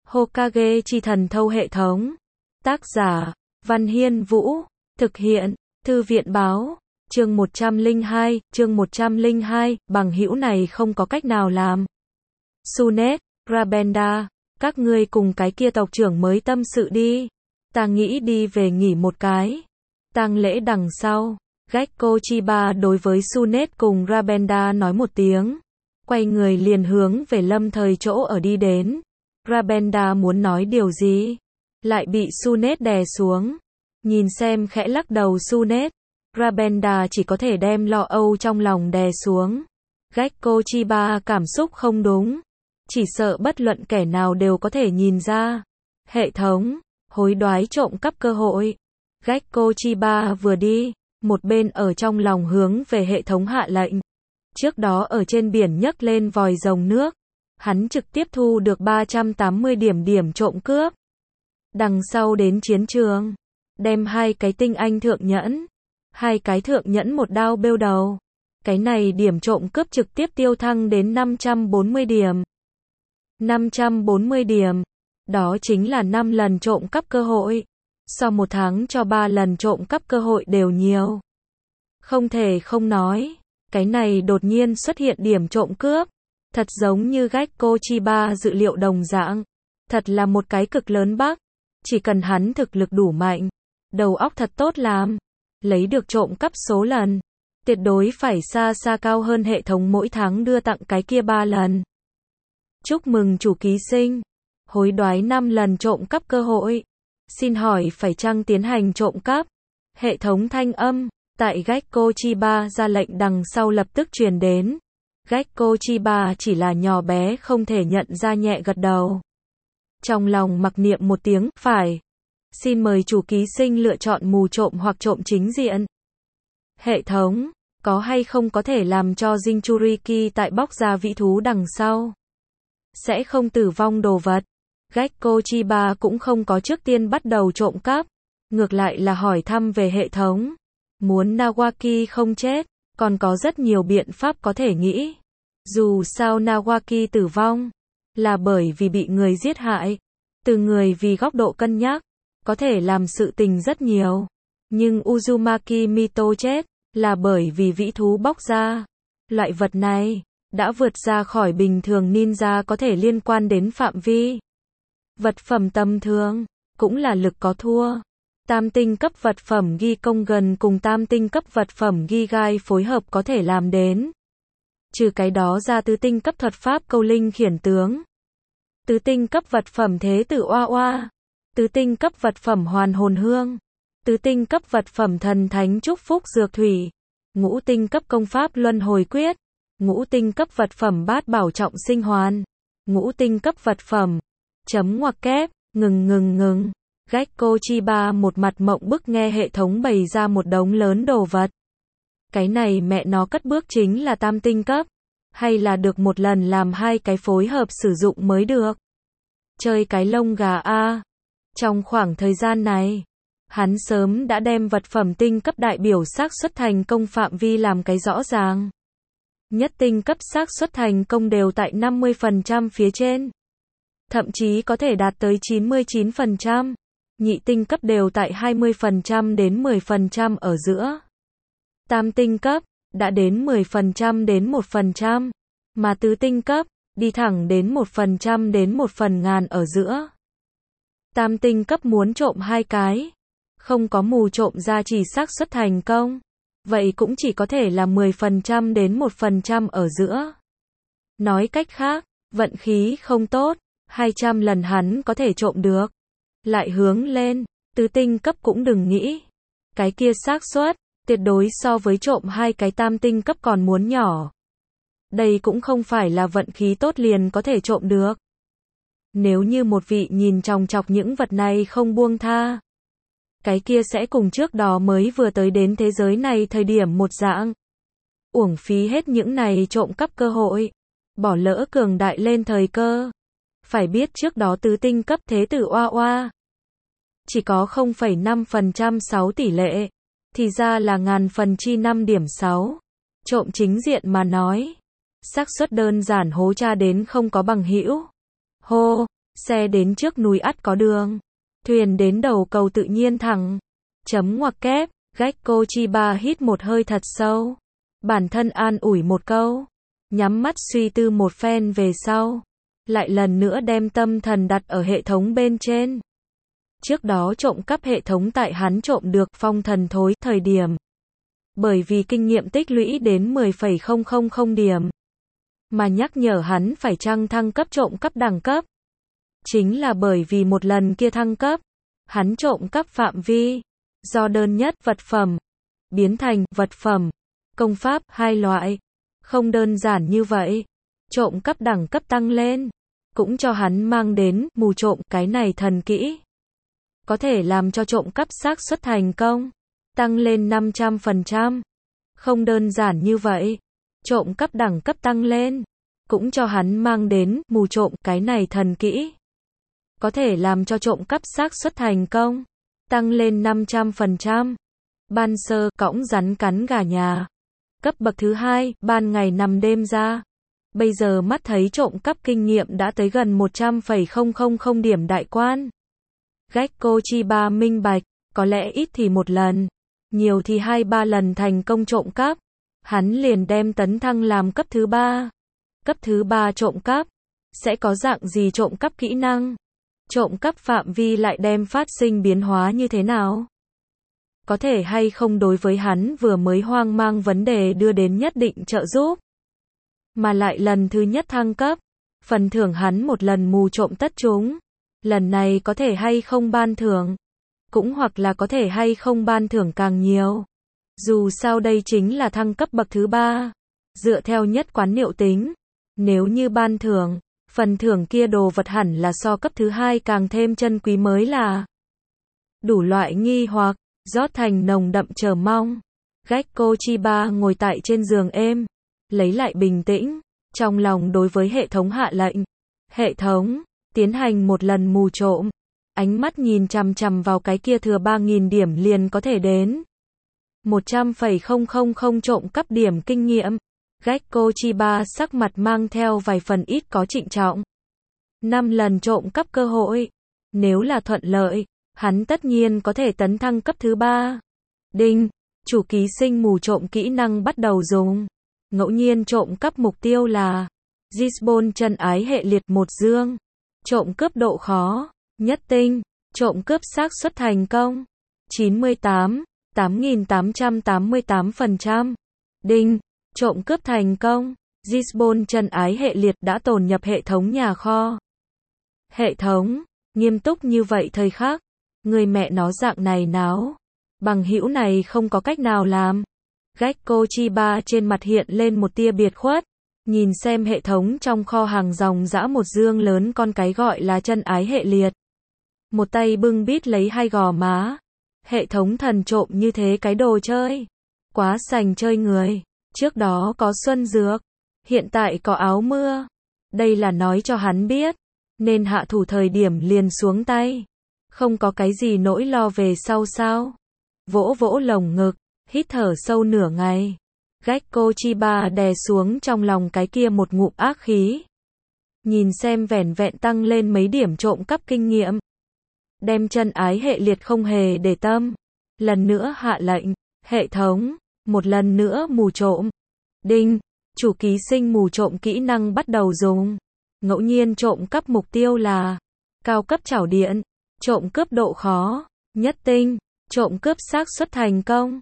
Hokage chi thần thâu hệ thống. Tác giả, Văn Hiên Vũ. Thực hiện, Thư viện báo. Chương 102, bằng hữu này không có cách nào làm. Tsunade, Rabenda, các ngươi cùng cái kia tộc trưởng mới tâm sự đi. Ta nghĩ đi về nghỉ một cái. Tang lễ đằng sau, Gekko Chiba đối với Tsunade cùng Rabenda nói một tiếng. Quay người liền hướng về Lâm Thời chỗ ở đi đến. Rabenda muốn nói điều gì, lại bị Tsunade đè xuống. Nhìn xem khẽ lắc đầu Tsunade, Rabenda chỉ có thể đem lo âu trong lòng đè xuống. Gekko Chiba cảm xúc không đúng, chỉ sợ bất luận kẻ nào đều có thể nhìn ra. Hệ thống, hối đoái trộm cắp cơ hội. Gekko Chiba vừa đi, một bên ở trong lòng hướng về hệ thống hạ lệnh. Trước đó ở trên biển nhấc lên vòi rồng nước, hắn trực tiếp thu được 380 điểm trộm cướp. Đằng sau đến chiến trường, đem 2 cái tinh anh thượng nhẫn, 2 cái thượng nhẫn một đao bêu đầu. Cái này điểm trộm cướp trực tiếp tiêu thăng đến 540 điểm. 540 điểm, đó chính là 5 lần trộm cắp cơ hội. Sau một tháng cho 3 lần trộm cắp cơ hội đều nhiều. Không thể không nói, cái này đột nhiên xuất hiện điểm trộm cướp, thật giống như Gekko Chiba dự liệu đồng dạng. Thật là một cái cực lớn bug. Chỉ cần hắn thực lực đủ mạnh, đầu óc thật tốt làm, lấy được trộm cắp số lần, tuyệt đối phải xa xa cao hơn hệ thống mỗi tháng đưa tặng cái kia 3 lần. Chúc mừng chủ ký sinh, hối đoái 5 lần trộm cắp cơ hội. Xin hỏi phải chăng tiến hành trộm cắp? Hệ thống thanh âm, tại Gekko Chiba ra lệnh đằng sau lập tức truyền đến. Gekko Chiba chỉ là nhỏ bé không thể nhận ra nhẹ gật đầu. Trong lòng mặc niệm một tiếng, phải. Xin mời chủ ký sinh lựa chọn mù trộm hoặc trộm chính diện. Hệ thống, có hay không có thể làm cho Jinchuriki tại bóc ra vĩ thú đằng sau sẽ không tử vong đồ vật? Gekko Chiba cũng không có trước tiên bắt đầu trộm cắp, ngược lại là hỏi thăm về hệ thống. Muốn Nawaki không chết, còn có rất nhiều biện pháp có thể nghĩ. Dù sao Nawaki tử vong là bởi vì bị người giết hại. Từ người vì góc độ cân nhắc, có thể làm sự tình rất nhiều. Nhưng Uzumaki Mito chết là bởi vì vĩ thú bóc ra. Loại vật này đã vượt ra khỏi bình thường ninja có thể liên quan đến phạm vi. Vật phẩm tầm thường cũng là lực có thua. Tam tinh cấp vật phẩm ghi công gần cùng tam tinh cấp vật phẩm ghi gai phối hợp có thể làm đến. Trừ cái đó ra tứ tinh cấp thuật pháp câu linh khiển tướng, tứ tinh cấp vật phẩm thế tử oa oa, tứ tinh cấp vật phẩm hoàn hồn hương, tứ tinh cấp vật phẩm thần thánh chúc phúc dược thủy, ngũ tinh cấp công pháp luân hồi quyết, ngũ tinh cấp vật phẩm bát bảo trọng sinh hoàn, ngũ tinh cấp vật phẩm chấm ngoặc kép, ngừng. Gekko Chiba một mặt mộng bức nghe hệ thống bày ra một đống lớn đồ vật. Cái này mẹ nó cất bước chính là tam tinh cấp, hay là được một lần làm 2 cái phối hợp sử dụng mới được? Chơi cái lông gà a. Trong khoảng thời gian này, hắn sớm đã đem vật phẩm tinh cấp đại biểu xác suất thành công phạm vi làm cái rõ ràng. Nhất tinh cấp xác suất thành công đều tại 50% phía trên, thậm chí có thể đạt tới 99%. Nhị tinh cấp đều tại 20% đến 10% ở giữa. Tam tinh cấp đã đến 10% đến 1%, mà tứ tinh cấp đi thẳng đến 1% đến 1/1000 ở giữa. Tam tinh cấp muốn trộm 2 cái, không có mù trộm ra chỉ xác suất thành công, vậy cũng chỉ có thể là 10% đến 1% ở giữa. Nói cách khác, vận khí không tốt, 200 lần hắn có thể trộm được. Lại hướng lên, tứ tinh cấp cũng đừng nghĩ. Cái kia xác suất tuyệt đối so với trộm 2 cái tam tinh cấp còn muốn nhỏ. Đây cũng không phải là vận khí tốt liền có thể trộm được. Nếu như một vị nhìn chòng chọc những vật này không buông tha, cái kia sẽ cùng trước đó mới vừa tới đến thế giới này thời điểm một dạng. Uổng phí hết những này trộm cắp cơ hội, bỏ lỡ cường đại lên thời cơ. Phải biết trước đó tứ tinh cấp thế tử oa oa chỉ có 0,5% 6 tỷ lệ, thì ra là ngàn phần chi 5.6. Trộm chính diện mà nói, xác suất đơn giản hố cha đến không có bằng hữu. Hô, Xe đến trước núi ắt có đường. Thuyền đến đầu cầu tự nhiên thẳng. Chấm ngoặc kép, Gekko Chiba hít một hơi thật sâu. Bản thân an ủi một câu. Nhắm mắt suy tư một phen về sau. Lại lần nữa đem tâm thần đặt ở hệ thống bên trên. Trước đó trộm cắp hệ thống tại hắn trộm được phong thần thối thời điểm. Bởi vì kinh nghiệm tích lũy đến 10,000 điểm. Mà nhắc nhở hắn phải chăng thăng cấp trộm cắp đẳng cấp. Chính là bởi vì một lần kia thăng cấp. Hắn trộm cắp phạm vi. Do đơn nhất vật phẩm. Biến thành vật phẩm. Công pháp hai loại. Không đơn giản như vậy. Trộm cắp đẳng cấp tăng lên. Cũng cho hắn mang đến mù trộm cái này thần kỹ. Có thể làm cho trộm cắp xác suất thành công. Tăng lên 500%. Không đơn giản như vậy. Trộm cắp đẳng cấp tăng lên. Cũng cho hắn mang đến mù trộm cái này thần kỹ. Có thể làm cho trộm cắp xác suất thành công. Tăng lên 500%. Ban sơ cõng rắn cắn gà nhà. Cấp bậc thứ 2, ban ngày nằm đêm ra. Bây giờ mắt thấy trộm cắp kinh nghiệm đã tới gần 100,000 điểm đại quan. Gekko Chiba minh bạch, có lẽ ít thì một lần, nhiều thì 2-3 lần thành công trộm cắp. Hắn liền đem tấn thăng làm cấp thứ 3. Cấp thứ 3 trộm cắp, sẽ có dạng gì trộm cắp kỹ năng? Trộm cắp phạm vi lại đem phát sinh biến hóa như thế nào? Có thể hay không đối với hắn vừa mới hoang mang vấn đề đưa đến nhất định trợ giúp? Mà lại lần thứ nhất thăng cấp, phần thưởng hắn một lần mù trộm tất chúng. Lần này có thể hay không ban thưởng, cũng hoặc là có thể hay không ban thưởng càng nhiều. Dù sao đây chính là thăng cấp bậc thứ 3. Dựa theo nhất quán niệu tính, nếu như ban thưởng, phần thưởng kia đồ vật hẳn là so cấp thứ 2 càng thêm chân quý mới là. Đủ loại nghi hoặc, rót thành nồng đậm chờ mong. Gekko Chiba ngồi tại trên giường êm, lấy lại bình tĩnh, trong lòng đối với hệ thống hạ lệnh. Hệ thống, tiến hành một lần mù trộm. Ánh mắt nhìn chằm chằm vào cái kia thừa 3.000 điểm liền có thể đến 100,000 trộm cắp điểm kinh nghiệm. Gekko Chiba sắc mặt mang theo vài phần ít có trịnh trọng. 5 lần trộm cắp cơ hội. Nếu là thuận lợi, hắn tất nhiên có thể tấn thăng cấp thứ 3. Đinh, chủ ký sinh mù trộm kỹ năng bắt đầu dùng. Ngẫu nhiên trộm cắp mục tiêu là Gisbon chân ái hệ liệt một dương. Trộm cướp độ khó nhất tinh. Trộm cướp xác suất thành công 98,888%. Đinh, trộm cướp thành công. Gisbon chân ái hệ liệt đã tồn nhập hệ thống nhà kho. Hệ thống, nghiêm túc như vậy thời khắc, người mẹ nó dạng này náo. Bằng hữu này không có cách nào làm. Gekko Chiba trên mặt hiện lên một tia biệt khuất. Nhìn xem hệ thống trong kho hàng dòng dã một dương lớn con cái gọi là chân ái hệ liệt. Một tay bưng bít lấy hai gò má. Hệ thống thần trộm như thế cái đồ chơi. Quá sành chơi người. Trước đó có xuân dược. Hiện tại có áo mưa. Đây là nói cho hắn biết. Nên hạ thủ thời điểm liền xuống tay. Không có cái gì nỗi lo về sau sao. Vỗ vỗ lồng ngực. Hít thở sâu nửa ngày. Gekko Chiba đè xuống trong lòng cái kia một ngụm ác khí. Nhìn xem vẻn vẹn tăng lên mấy điểm trộm cắp kinh nghiệm. Đem chân ái hệ liệt không hề để tâm. Lần nữa hạ lệnh. Hệ thống, một lần nữa mù trộm. Đinh, chủ ký sinh mù trộm kỹ năng bắt đầu dùng. Ngẫu nhiên trộm cắp mục tiêu là cao cấp chảo điện. Trộm cướp độ khó nhất tinh. Trộm cướp xác suất thành công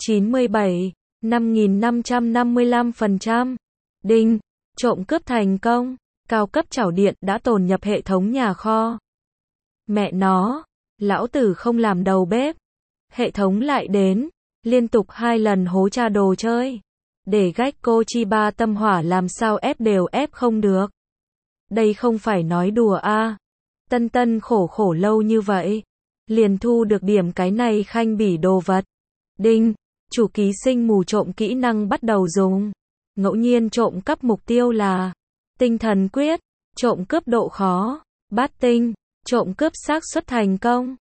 97,5555%. Đinh, trộm cướp thành công. Cao cấp chảo điện đã tồn nhập hệ thống nhà kho. Mẹ nó, lão tử không làm đầu bếp. Hệ thống lại đến, liên tục 2 lần hố tra đồ chơi. Để Gekko Chiba tâm hỏa làm sao ép đều ép không được. Đây không phải nói đùa a. Tân tân khổ khổ lâu như vậy. Liền thu được điểm cái này khanh bỉ đồ vật. Đinh, chủ ký sinh mù trộm kỹ năng bắt đầu dùng. Ngẫu nhiên trộm cắp mục tiêu là tinh thần quyết. Trộm cướp độ khó bát tinh. Trộm cướp xác suất thành công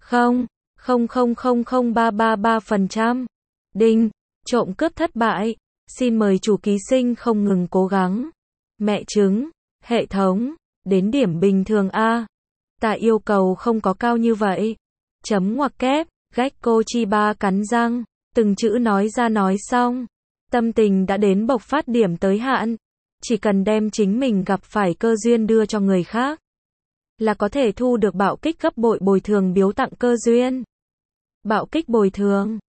0,0000333%. Đinh, trộm cướp thất bại. Xin mời chủ ký sinh không ngừng cố gắng. Mẹ chứng, hệ thống, Đến điểm bình thường a. Ta yêu cầu không có cao như vậy. Chấm ngoặc kép, Gekko Chiba cắn răng, từng chữ nói ra nói xong. Tâm tình đã đến bộc phát điểm tới hạn. Chỉ cần đem chính mình gặp phải cơ duyên đưa cho người khác, là có thể thu được bạo kích gấp bội bồi thường biếu tặng cơ duyên. Bạo kích bồi thường.